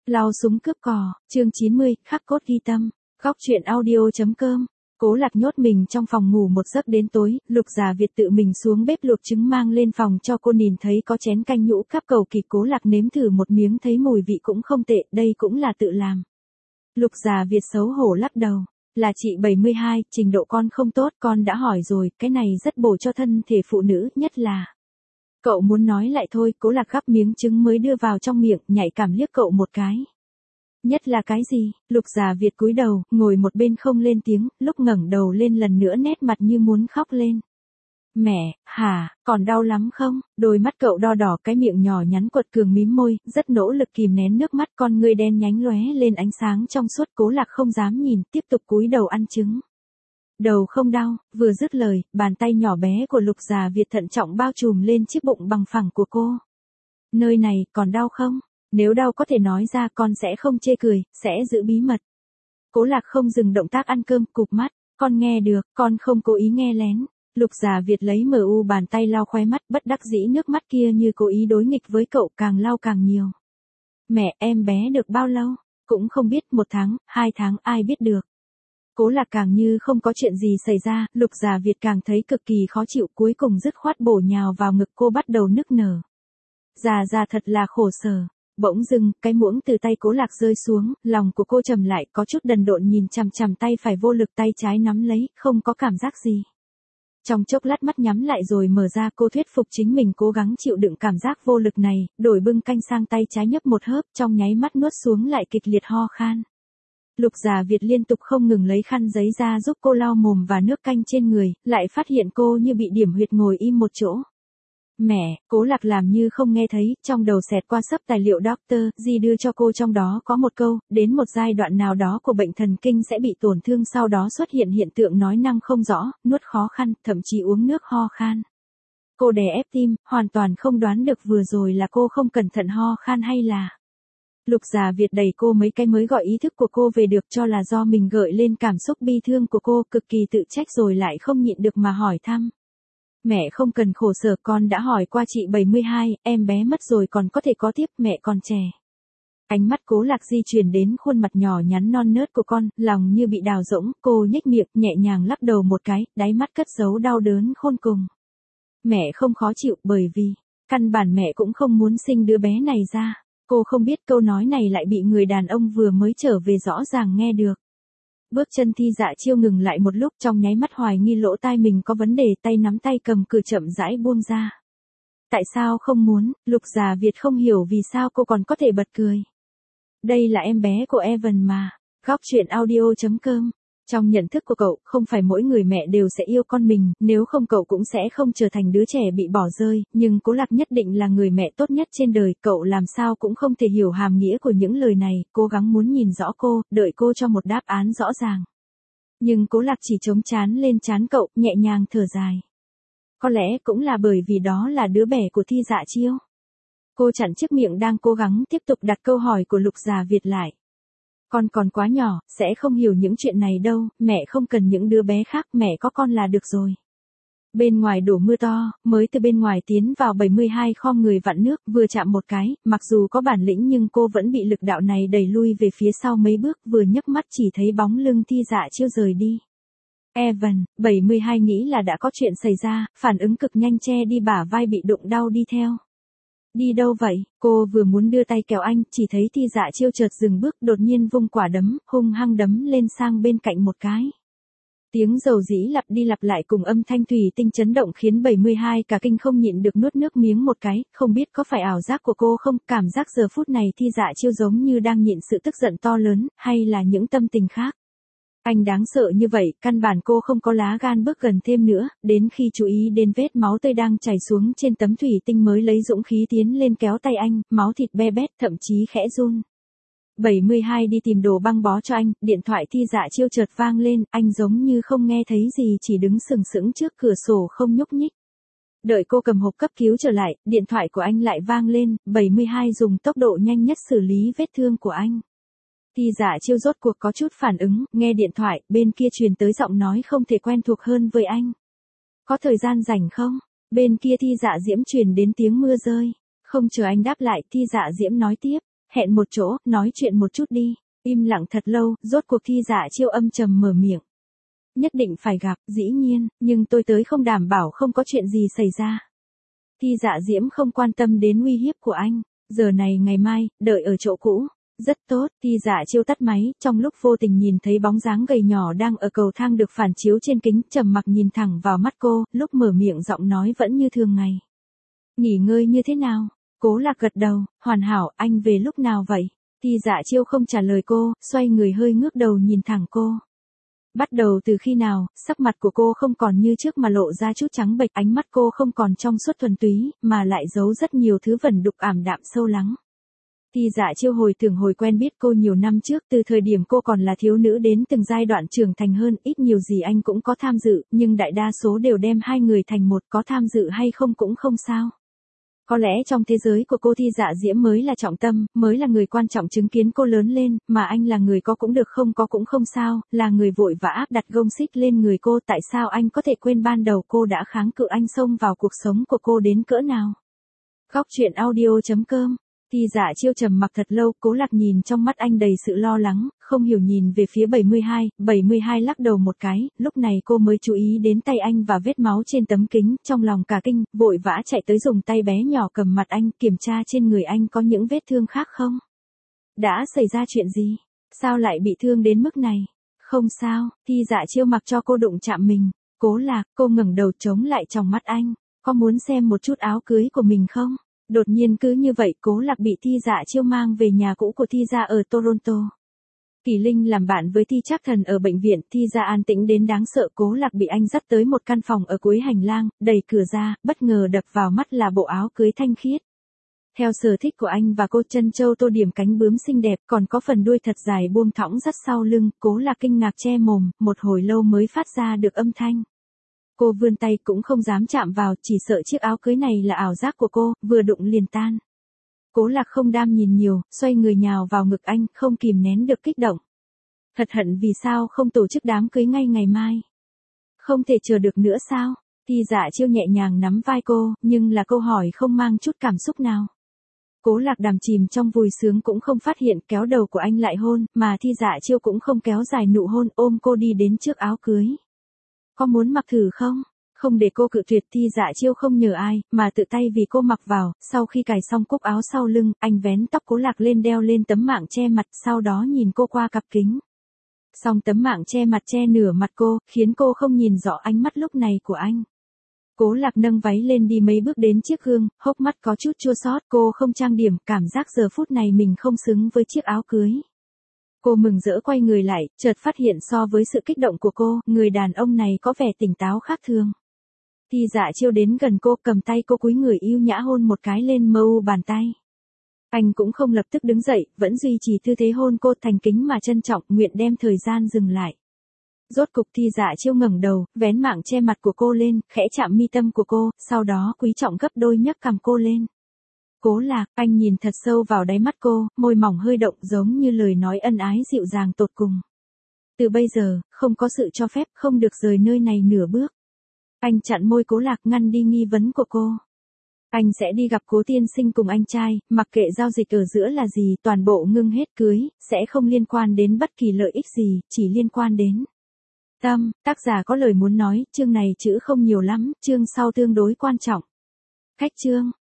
Lao súng cướp cò, chương 90, khắc cốt ghi tâm, góc truyện audio.com. Cố Lạc nhốt mình trong phòng ngủ một giấc đến tối, Lục Già Việt tự mình xuống bếp luộc trứng mang lên phòng cho cô, nhìn thấy có chén canh nhũ cáp cầu kỳ, Cố Lạc nếm thử một miếng thấy mùi vị cũng không tệ, đây cũng là tự làm. Lục Già Việt xấu hổ lắc đầu, là chị 72, trình độ con không tốt, con đã hỏi rồi, cái này rất bổ cho thân thể phụ nữ, nhất là. Cậu muốn nói lại thôi, Cố Lạc gắp miếng trứng mới đưa vào trong miệng, nhạy cảm liếc cậu một cái. Nhất là cái gì? Lục Già Việt cúi đầu, ngồi một bên không lên tiếng, lúc ngẩng đầu lên lần nữa nét mặt như muốn khóc lên. Mẹ, hả, còn đau lắm không? Đôi mắt cậu đo đỏ, cái miệng nhỏ nhắn quật cường mím môi, rất nỗ lực kìm nén nước mắt, con ngươi đen nhánh lóe lên ánh sáng trong suốt. Cố Lạc không dám nhìn, tiếp tục cúi đầu ăn trứng. Đầu không đau, vừa dứt lời, bàn tay nhỏ bé của Lục Già Việt thận trọng bao trùm lên chiếc bụng bằng phẳng của cô. Nơi này, còn đau không? Nếu đau có thể nói ra, con sẽ không chê cười, sẽ giữ bí mật. Cố Lạc không dừng động tác ăn cơm, cụp mắt, con nghe được, con không cố ý nghe lén. Lục Già Việt lấy bàn tay lau khóe mắt, bất đắc dĩ nước mắt kia như cố ý đối nghịch với cậu, càng lau càng nhiều. Mẹ, em bé được bao lâu? Cũng không biết, 1 tháng, 2 tháng, ai biết được. Cố Lạc càng như không có chuyện gì xảy ra, Lục Già Việt càng thấy cực kỳ khó chịu, cuối cùng dứt khoát bổ nhào vào ngực cô, bắt đầu nức nở. Già thật là khổ sở. Bỗng dưng, cái muỗng từ tay Cố Lạc rơi xuống, lòng của cô trầm lại, có chút đần độn nhìn chằm chằm tay phải vô lực, tay trái nắm lấy, không có cảm giác gì. Trong chốc lát mắt nhắm lại rồi mở ra, cô thuyết phục chính mình cố gắng chịu đựng cảm giác vô lực này, đổi bưng canh sang tay trái nhấp một hớp, trong nháy mắt nuốt xuống lại kịch liệt ho khan. Lục Già Việt liên tục không ngừng lấy khăn giấy ra giúp cô lau mồm và nước canh trên người, lại phát hiện cô như bị điểm huyệt ngồi im một chỗ. Mẹ, Cố Lạc làm như không nghe thấy, trong đầu xẹt qua sấp tài liệu doctor Di đưa cho cô, trong đó có một câu, đến một giai đoạn nào đó của bệnh thần kinh sẽ bị tổn thương, sau đó xuất hiện hiện tượng nói năng không rõ, nuốt khó khăn, thậm chí uống nước ho khan. Cô đè ép tim, hoàn toàn không đoán được vừa rồi là cô không cẩn thận ho khan hay là. Lục Già Việt đẩy cô mấy cái mới gọi ý thức của cô về được, cho là do mình gợi lên cảm xúc bi thương của cô, cực kỳ tự trách rồi lại không nhịn được mà hỏi thăm. Mẹ không cần khổ sở, con đã hỏi qua chị 72, em bé mất rồi còn có thể có tiếp, mẹ còn trẻ. Ánh mắt Cố Lạc di chuyển đến khuôn mặt nhỏ nhắn non nớt của con, lòng như bị đào rỗng, cô nhếch miệng, nhẹ nhàng lắc đầu một cái, đáy mắt cất giấu đau đớn khôn cùng. Mẹ không khó chịu, bởi vì, căn bản mẹ cũng không muốn sinh đứa bé này ra. Cô không biết câu nói này lại bị người đàn ông vừa mới trở về rõ ràng nghe được. Bước chân Thi Dạ Chiêu ngừng lại một lúc, trong nháy mắt hoài nghi lỗ tai mình có vấn đề, tay nắm tay cầm cử chậm rãi buông ra. Tại sao không muốn? Lục Già Việt không hiểu vì sao cô còn có thể bật cười. Đây là em bé của Evan mà. Góc truyện audio.com. Trong nhận thức của cậu, không phải mỗi người mẹ đều sẽ yêu con mình, nếu không cậu cũng sẽ không trở thành đứa trẻ bị bỏ rơi, nhưng Cố Lạc nhất định là người mẹ tốt nhất trên đời, cậu làm sao cũng không thể hiểu hàm nghĩa của những lời này, cố gắng muốn nhìn rõ cô, đợi cô cho một đáp án rõ ràng. Nhưng Cố Lạc chỉ chống trán lên trán cậu, nhẹ nhàng thở dài. Có lẽ cũng là bởi vì đó là đứa bé của Thi Dạ Chiêu. Cô chặn chiếc miệng đang cố gắng tiếp tục đặt câu hỏi của Lục Già Việt lại. Con còn quá nhỏ, sẽ không hiểu những chuyện này đâu, mẹ không cần những đứa bé khác, mẹ có con là được rồi. Bên ngoài đổ mưa to, mới từ bên ngoài tiến vào 72 khom người vặn nước, vừa chạm một cái, mặc dù có bản lĩnh nhưng cô vẫn bị lực đạo này đẩy lui về phía sau mấy bước, vừa nhấc mắt chỉ thấy bóng lưng Thi Dạ Chiêu rời đi. Evan, 72 nghĩ là đã có chuyện xảy ra, phản ứng cực nhanh, che đi bả vai bị đụng đau đi theo. Đi đâu vậy? Cô vừa muốn đưa tay kéo anh, chỉ thấy Thi Dạ Chiêu chợt dừng bước, đột nhiên vung quả đấm, hung hăng đấm lên sang bên cạnh một cái. Tiếng dầu dĩ lặp đi lặp lại cùng âm thanh thủy tinh chấn động khiến 72 cả kinh, không nhịn được nuốt nước miếng một cái, không biết có phải ảo giác của cô không, cảm giác giờ phút này Thi Dạ Chiêu giống như đang nhịn sự tức giận to lớn, hay là những tâm tình khác. Anh đáng sợ như vậy, căn bản cô không có lá gan bước gần thêm nữa, đến khi chú ý đến vết máu tươi đang chảy xuống trên tấm thủy tinh mới lấy dũng khí tiến lên kéo tay anh, máu thịt be bét, thậm chí khẽ run. 72 đi tìm đồ băng bó cho anh, điện thoại Thi Dạ Chiêu chợt vang lên, anh giống như không nghe thấy gì, chỉ đứng sừng sững trước cửa sổ không nhúc nhích. Đợi cô cầm hộp cấp cứu trở lại, điện thoại của anh lại vang lên, 72 dùng tốc độ nhanh nhất xử lý vết thương của anh. Thi Dạ Chiêu rốt cuộc có chút phản ứng, nghe điện thoại, bên kia truyền tới giọng nói không thể quen thuộc hơn với anh. Có thời gian rảnh không? Bên kia Thi Dạ Diễm truyền đến tiếng mưa rơi. Không chờ anh đáp lại, Thi Dạ Diễm nói tiếp. hẹn một chỗ, nói chuyện một chút đi. Im lặng thật lâu, rốt cuộc Thi Dạ Chiêu âm trầm mở miệng. Nhất định phải gặp, dĩ nhiên, nhưng tôi tới không đảm bảo không có chuyện gì xảy ra. Thi Dạ Diễm không quan tâm đến uy hiếp của anh, giờ này ngày mai, đợi ở chỗ cũ. Rất tốt, Thi Dạ Chiêu tắt máy, trong lúc vô tình nhìn thấy bóng dáng gầy nhỏ đang ở cầu thang được phản chiếu trên kính, trầm mặc nhìn thẳng vào mắt cô, lúc mở miệng giọng nói vẫn như thường ngày. Nghỉ ngơi như thế nào? Cố Lạc gật đầu, hoàn hảo, anh về lúc nào vậy? Thi Dạ Chiêu không trả lời cô, xoay người hơi ngước đầu nhìn thẳng cô. Bắt đầu từ khi nào, sắc mặt của cô không còn như trước mà lộ ra chút trắng bệch, ánh mắt cô không còn trong suốt thuần túy, mà lại giấu rất nhiều thứ vẩn đục ảm đạm sâu lắng. Thi Dạ Chiêu hồi tưởng hồi quen biết cô nhiều năm trước, từ thời điểm cô còn là thiếu nữ đến từng giai đoạn trưởng thành hơn, ít nhiều gì anh cũng có tham dự, nhưng đại đa số đều đem hai người thành một, có tham dự hay không cũng không sao. Có lẽ trong thế giới của cô Thi Dạ Diễm mới là trọng tâm, mới là người quan trọng chứng kiến cô lớn lên, mà anh là người có cũng được không có cũng không sao, là người vội vã áp đặt gông xích lên người cô, tại sao anh có thể quên ban đầu cô đã kháng cự anh xông vào cuộc sống của cô đến cỡ nào. Góc truyện audio.com. Thi Dạ Chiêu trầm mặc thật lâu, Cố Lạc nhìn trong mắt anh đầy sự lo lắng, không hiểu nhìn về phía 72 lắc đầu một cái, lúc này cô mới chú ý đến tay anh và vết máu trên tấm kính, trong lòng cả kinh, vội vã chạy tới dùng tay bé nhỏ cầm mặt anh, kiểm tra trên người anh có những vết thương khác không. Đã xảy ra chuyện gì? Sao lại bị thương đến mức này? Không sao, Thi Dạ Chiêu mặc cho cô đụng chạm mình. Cố Lạc, cô ngẩng đầu chống lại trong mắt anh, có muốn xem một chút áo cưới của mình không? Đột nhiên cứ như vậy, Cố Lạc bị Thi Dạ Chiêu mang về nhà cũ của Thi gia ở Toronto. Kỳ Linh làm bạn với Thi Trác Thần ở bệnh viện, Thi gia an tĩnh đến đáng sợ, Cố Lạc bị anh dắt tới một căn phòng ở cuối hành lang, đẩy cửa ra, bất ngờ đập vào mắt là bộ áo cưới thanh khiết. Theo sở thích của anh và cô, chân châu tô điểm cánh bướm xinh đẹp, còn có phần đuôi thật dài buông thõng dắt sau lưng, Cố Lạc kinh ngạc che mồm, một hồi lâu mới phát ra được âm thanh. Cô vươn tay cũng không dám chạm vào, chỉ sợ chiếc áo cưới này là ảo giác của cô, vừa đụng liền tan. Cố Lạc không đam nhìn nhiều, xoay người nhào vào ngực anh, không kìm nén được kích động. Thật hận vì sao không tổ chức đám cưới ngay ngày mai. Không thể chờ được nữa sao? Thi Dạ Chiêu nhẹ nhàng nắm vai cô, nhưng là câu hỏi không mang chút cảm xúc nào. Cố Lạc đắm chìm trong vui sướng cũng không phát hiện, kéo đầu của anh lại hôn, mà Thi Dạ Chiêu cũng không kéo dài nụ hôn, ôm cô đi đến trước áo cưới. Có muốn mặc thử không? Không để cô cự tuyệt, Thi Dạ Chiêu không nhờ ai, mà tự tay vì cô mặc vào, sau khi cài xong cúc áo sau lưng, anh vén tóc Cố Lạc lên đeo lên tấm mạng che mặt, sau đó nhìn cô qua cặp kính. Song tấm mạng che mặt che nửa mặt cô, khiến cô không nhìn rõ ánh mắt lúc này của anh. Cố Lạc nâng váy lên đi mấy bước đến chiếc gương, hốc mắt có chút chua xót, cô không trang điểm, cảm giác giờ phút này mình không xứng với chiếc áo cưới. Cô mừng rỡ quay người lại, chợt phát hiện so với sự kích động của cô, người đàn ông này có vẻ tỉnh táo khác thường. Thi Dạ Chiêu đến gần cô, cầm tay cô cúi người yêu nhã hôn một cái lên mu bàn tay. Anh cũng không lập tức đứng dậy, vẫn duy trì tư thế hôn cô, thành kính mà trân trọng, nguyện đem thời gian dừng lại. Rốt cục Thi Dạ Chiêu ngẩng đầu, vén mạng che mặt của cô lên, khẽ chạm mi tâm của cô, sau đó quý trọng gấp đôi nhấc cằm cô lên. Cố Lạc, anh nhìn thật sâu vào đáy mắt cô, môi mỏng hơi động giống như lời nói ân ái dịu dàng tột cùng. Từ bây giờ, không có sự cho phép, không được rời nơi này nửa bước. Anh chặn môi Cố Lạc, ngăn đi nghi vấn của cô. Anh sẽ đi gặp Cố tiên sinh cùng anh trai, mặc kệ giao dịch ở giữa là gì, toàn bộ ngưng hết cưới, sẽ không liên quan đến bất kỳ lợi ích gì, chỉ liên quan đến tâm. Tác giả có lời muốn nói, chương này chữ không nhiều lắm, chương sau tương đối quan trọng. Cách chương.